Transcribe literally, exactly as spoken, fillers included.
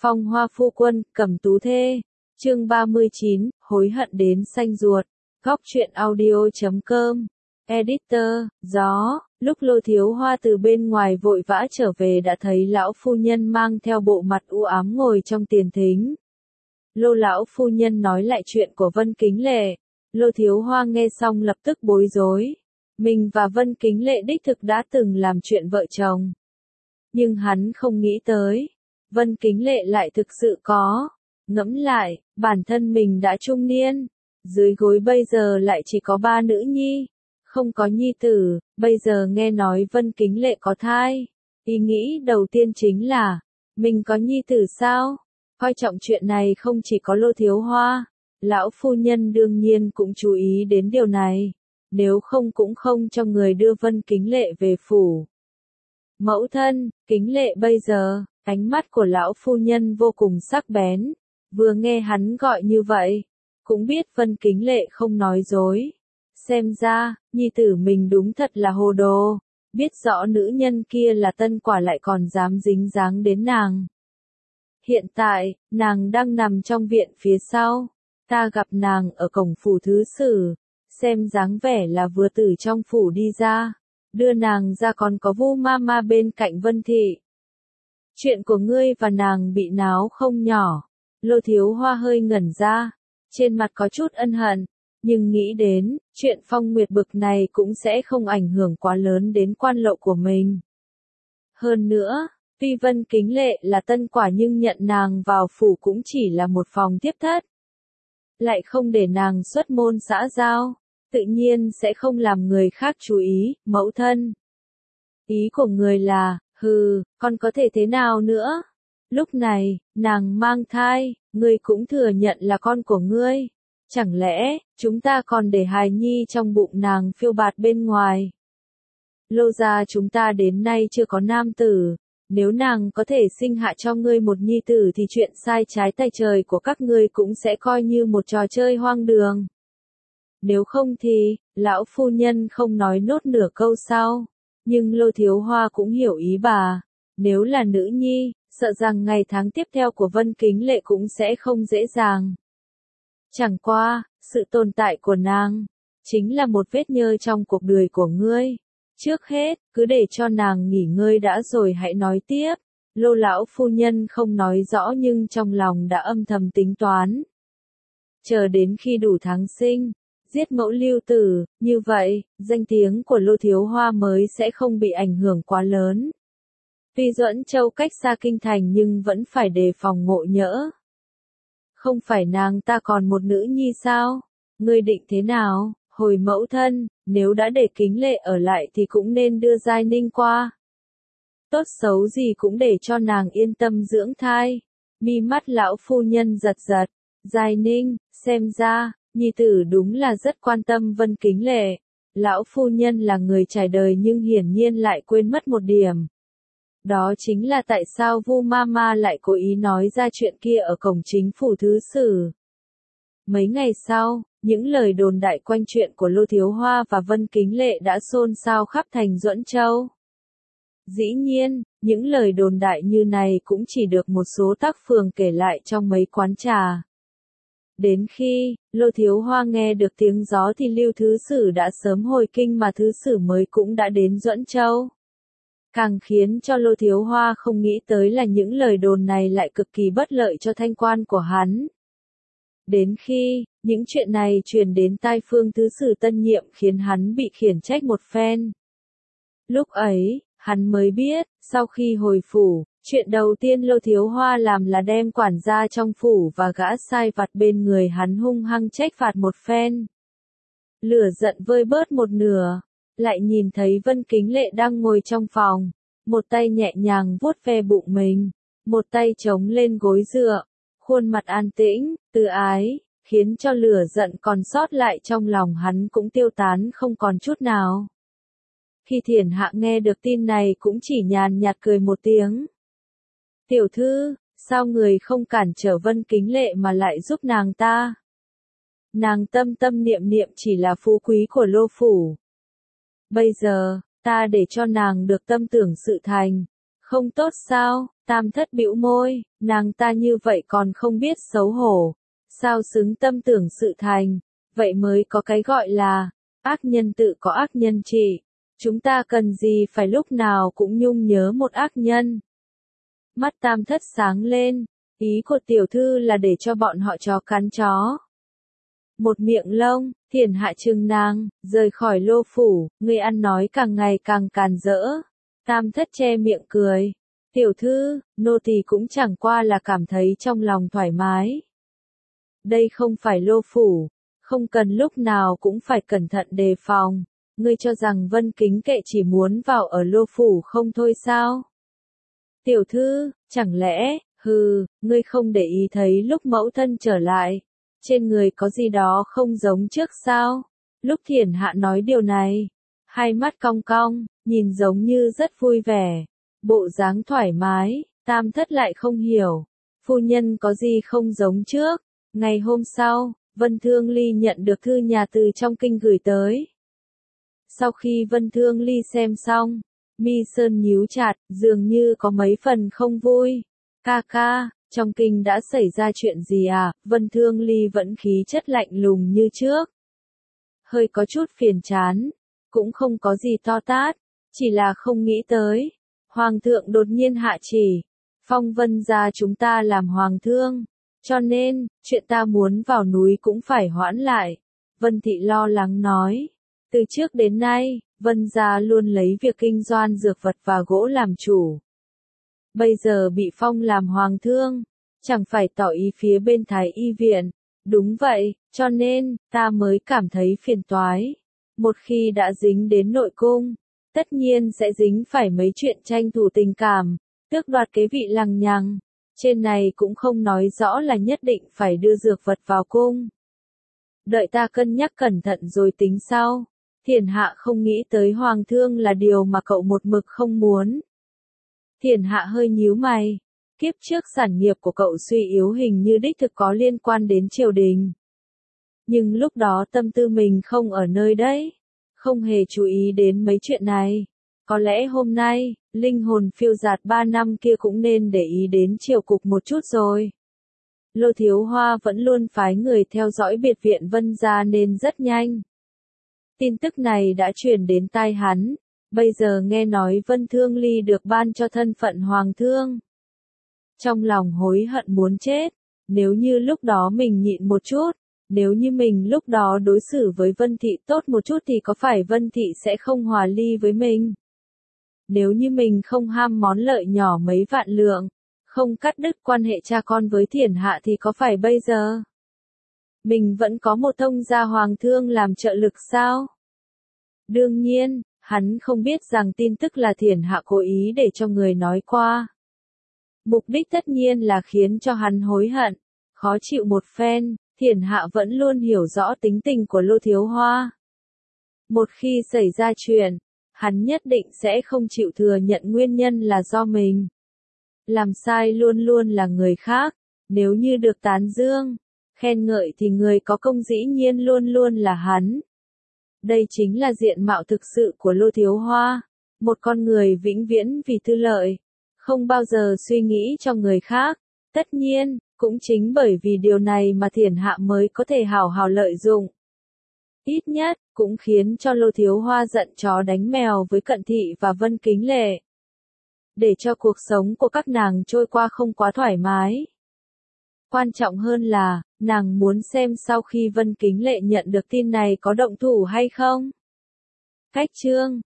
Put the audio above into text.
Phong hoa phu quân, cẩm tú thê. Chương ba mươi chín, hối hận đến xanh ruột. Góc truyện audio chấm com. Editor, gió. Lúc Lô Thiếu Hoa từ bên ngoài vội vã trở về đã thấy lão phu nhân mang theo bộ mặt u ám ngồi trong tiền thính. Lô lão phu nhân nói lại chuyện của Vân Kính Lệ. Lô Thiếu Hoa nghe xong lập tức bối rối. Mình và Vân Kính Lệ đích thực đã từng làm chuyện vợ chồng. Nhưng hắn không nghĩ tới. Vân Kính Lệ lại thực sự có. Ngẫm lại, bản thân mình đã trung niên. Dưới gối bây giờ lại chỉ có ba nữ nhi. Không có nhi tử, bây giờ nghe nói Vân Kính Lệ có thai. Ý nghĩ đầu tiên chính là, mình có nhi tử sao? Coi trọng chuyện này không chỉ có Lô Thiếu Hoa. Lão phu nhân đương nhiên cũng chú ý đến điều này. Nếu không cũng không cho người đưa Vân Kính Lệ về phủ. Mẫu thân, Kính Lệ bây giờ, ánh mắt của lão phu nhân vô cùng sắc bén. Vừa nghe hắn gọi như vậy, cũng biết Vân Kính Lệ không nói dối. Xem ra, nhi tử mình đúng thật là hồ đồ. Biết rõ nữ nhân kia là tân quả lại còn dám dính dáng đến nàng. Hiện tại, nàng đang nằm trong viện phía sau. Ta gặp nàng ở cổng phủ thứ sử. Xem dáng vẻ là vừa từ trong phủ đi ra. Đưa nàng ra còn có Vu Mama bên cạnh Vân Thị. Chuyện của ngươi và nàng bị náo không nhỏ. Lô Thiếu Hoa hơi ngẩn ra. Trên mặt có chút ân hận. Nhưng nghĩ đến, chuyện Phong Nguyệt bực này cũng sẽ không ảnh hưởng quá lớn đến quan lộ của mình. Hơn nữa, tuy Vân Kính Lệ là tân quả nhưng nhận nàng vào phủ cũng chỉ là một phòng tiếp thất. Lại không để nàng xuất môn xã giao, tự nhiên sẽ không làm người khác chú ý, mẫu thân. Ý của người là, hừ, con có thể thế nào nữa? Lúc này, nàng mang thai, ngươi cũng thừa nhận là con của ngươi. Chẳng lẽ, chúng ta còn để hài nhi trong bụng nàng phiêu bạt bên ngoài? Lô gia chúng ta đến nay chưa có nam tử. Nếu nàng có thể sinh hạ cho ngươi một nhi tử thì chuyện sai trái tay trời của các ngươi cũng sẽ coi như một trò chơi hoang đường. Nếu không thì, lão phu nhân không nói nốt nửa câu sau. Nhưng Lô Thiếu Hoa cũng hiểu ý bà. Nếu là nữ nhi, sợ rằng ngày tháng tiếp theo của Vân Kính Lệ cũng sẽ không dễ dàng. Chẳng qua, sự tồn tại của nàng, chính là một vết nhơ trong cuộc đời của ngươi. Trước hết, cứ để cho nàng nghỉ ngơi đã rồi hãy nói tiếp. Lô lão phu nhân không nói rõ nhưng trong lòng đã âm thầm tính toán. Chờ đến khi đủ tháng sinh, giết mẫu lưu tử, như vậy, danh tiếng của Lô Thiếu Hoa mới sẽ không bị ảnh hưởng quá lớn. Tuy Duẫn Châu cách xa kinh thành nhưng vẫn phải đề phòng ngộ nhỡ. Không phải nàng ta còn một nữ nhi sao? Ngươi định thế nào? Hồi mẫu thân, nếu đã để Kính Lệ ở lại thì cũng nên đưa Giai Ninh qua. Tốt xấu gì cũng để cho nàng yên tâm dưỡng thai. Mi mắt lão phu nhân giật giật. Giai Ninh, xem ra, nhi tử đúng là rất quan tâm Vân Kính Lệ. Lão phu nhân là người trải đời nhưng hiển nhiên lại quên mất một điểm. Đó chính là tại sao Vu Mama lại cố ý nói ra chuyện kia ở cổng chính phủ thứ sử. Mấy ngày sau, những lời đồn đại quanh chuyện của Lô Thiếu Hoa và Vân Kính Lệ đã xôn xao khắp thành Duẫn Châu. Dĩ nhiên, những lời đồn đại như này cũng chỉ được một số tác phường kể lại trong mấy quán trà. Đến khi, Lô Thiếu Hoa nghe được tiếng gió thì Lưu Thứ Sử đã sớm hồi kinh mà Thứ Sử mới cũng đã đến Duẫn Châu. Càng khiến cho Lô Thiếu Hoa không nghĩ tới là những lời đồn này lại cực kỳ bất lợi cho thanh quan của hắn. Đến khi, những chuyện này truyền đến tai Phương Thứ Sử tân nhiệm khiến hắn bị khiển trách một phen. Lúc ấy, hắn mới biết, sau khi hồi phủ, chuyện đầu tiên Lô Thiếu Hoa làm là đem quản gia trong phủ và gã sai vặt bên người hắn hung hăng trách phạt một phen. Lửa giận vơi bớt một nửa. Lại nhìn thấy Vân Kính Lệ đang ngồi trong phòng, một tay nhẹ nhàng vuốt ve bụng mình, một tay chống lên gối dựa, khuôn mặt an tĩnh, từ ái, khiến cho lửa giận còn sót lại trong lòng hắn cũng tiêu tán không còn chút nào. Khi Thiển Hạ nghe được tin này cũng chỉ nhàn nhạt cười một tiếng. Tiểu thư, sao người không cản trở Vân Kính Lệ mà lại giúp nàng ta? Nàng tâm tâm niệm niệm chỉ là phú quý của Lô phủ. Bây giờ, ta để cho nàng được tâm tưởng sự thành, không tốt sao? Tam Thất bĩu môi, nàng ta như vậy còn không biết xấu hổ, sao xứng tâm tưởng sự thành, vậy mới có cái gọi là, ác nhân tự có ác nhân trị, chúng ta cần gì phải lúc nào cũng nhung nhớ một ác nhân. Mắt Tam Thất sáng lên, ý của tiểu thư là để cho bọn họ chó cắn chó. Một miệng lông, Thiển Hạ trừng nàng, rời khỏi Lô phủ, ngươi ăn nói càng ngày càng càn rỡ. Tam Thất che miệng cười, tiểu thư, nô tỳ cũng chẳng qua là cảm thấy trong lòng thoải mái. Đây không phải Lô phủ, không cần lúc nào cũng phải cẩn thận đề phòng, ngươi cho rằng Vân Kính Kệ chỉ muốn vào ở Lô phủ không thôi sao? Tiểu thư, chẳng lẽ, hừ, ngươi không để ý thấy lúc mẫu thân trở lại, trên người có gì đó không giống trước sao? Lúc Thiển Hạ nói điều này, hai mắt cong cong, nhìn giống như rất vui vẻ, bộ dáng thoải mái, Tam Thất lại không hiểu, phu nhân có gì không giống trước. Ngày hôm sau, Vân Thương Ly nhận được thư nhà từ trong kinh gửi tới. Sau khi Vân Thương Ly xem xong, mi sơn nhíu chặt, dường như có mấy phần không vui. Ca ca, trong kinh đã xảy ra chuyện gì à? Vân Thương Ly vẫn khí chất lạnh lùng như trước. Hơi có chút phiền chán, cũng không có gì to tát, chỉ là không nghĩ tới. Hoàng thượng đột nhiên hạ chỉ, phong Vân gia chúng ta làm hoàng thương, cho nên, chuyện ta muốn vào núi cũng phải hoãn lại. Vân Thị lo lắng nói, từ trước đến nay, Vân gia luôn lấy việc kinh doanh dược vật và gỗ làm chủ. Bây giờ bị phong làm hoàng thương, chẳng phải tỏ ý phía bên Thái y viện. Đúng vậy, cho nên, ta mới cảm thấy phiền toái. Một khi đã dính đến nội cung, tất nhiên sẽ dính phải mấy chuyện tranh thủ tình cảm, tước đoạt kế vị lằng nhằng. Trên này cũng không nói rõ là nhất định phải đưa dược vật vào cung. Đợi ta cân nhắc cẩn thận rồi tính sau. Thiển Hạ không nghĩ tới hoàng thương là điều mà cậu một mực không muốn. Thiển Hạ hơi nhíu mày. Kiếp trước sản nghiệp của cậu suy yếu hình như đích thực có liên quan đến triều đình. Nhưng lúc đó tâm tư mình không ở nơi đấy, không hề chú ý đến mấy chuyện này. Có lẽ hôm nay, linh hồn phiêu dạt ba năm kia cũng nên để ý đến triều cục một chút rồi. Lô Thiếu Hoa vẫn luôn phái người theo dõi biệt viện Vân gia nên rất nhanh. Tin tức này đã truyền đến tai hắn, bây giờ nghe nói Vân Thương Ly được ban cho thân phận hoàng thương. Trong lòng hối hận muốn chết, nếu như lúc đó mình nhịn một chút, nếu như mình lúc đó đối xử với Vân Thị tốt một chút thì có phải Vân Thị sẽ không hòa ly với mình? Nếu như mình không ham món lợi nhỏ mấy vạn lượng, không cắt đứt quan hệ cha con với Thiển Hạ thì có phải bây giờ mình vẫn có một thông gia hoàng thương làm trợ lực sao? Đương nhiên, hắn không biết rằng tin tức là Thiển Hạ cố ý để cho người nói qua. Mục đích tất nhiên là khiến cho hắn hối hận, khó chịu một phen. Thiển Hạ vẫn luôn hiểu rõ tính tình của Lô Thiếu Hoa. Một khi xảy ra chuyện, hắn nhất định sẽ không chịu thừa nhận nguyên nhân là do mình. Làm sai luôn luôn là người khác, nếu như được tán dương, khen ngợi thì người có công dĩ nhiên luôn luôn là hắn. Đây chính là diện mạo thực sự của Lô Thiếu Hoa, một con người vĩnh viễn vì tư lợi, không bao giờ suy nghĩ cho người khác. Tất nhiên, cũng chính bởi vì điều này mà Thiển Hạ mới có thể hào hào lợi dụng. Ít nhất, cũng khiến cho Lô Thiếu Hoa giận chó đánh mèo với Cận Thị và Vân Kính Lệ. Để cho cuộc sống của các nàng trôi qua không quá thoải mái. Quan trọng hơn là, nàng muốn xem sau khi Vân Kính Lệ nhận được tin này có động thủ hay không. Cách chương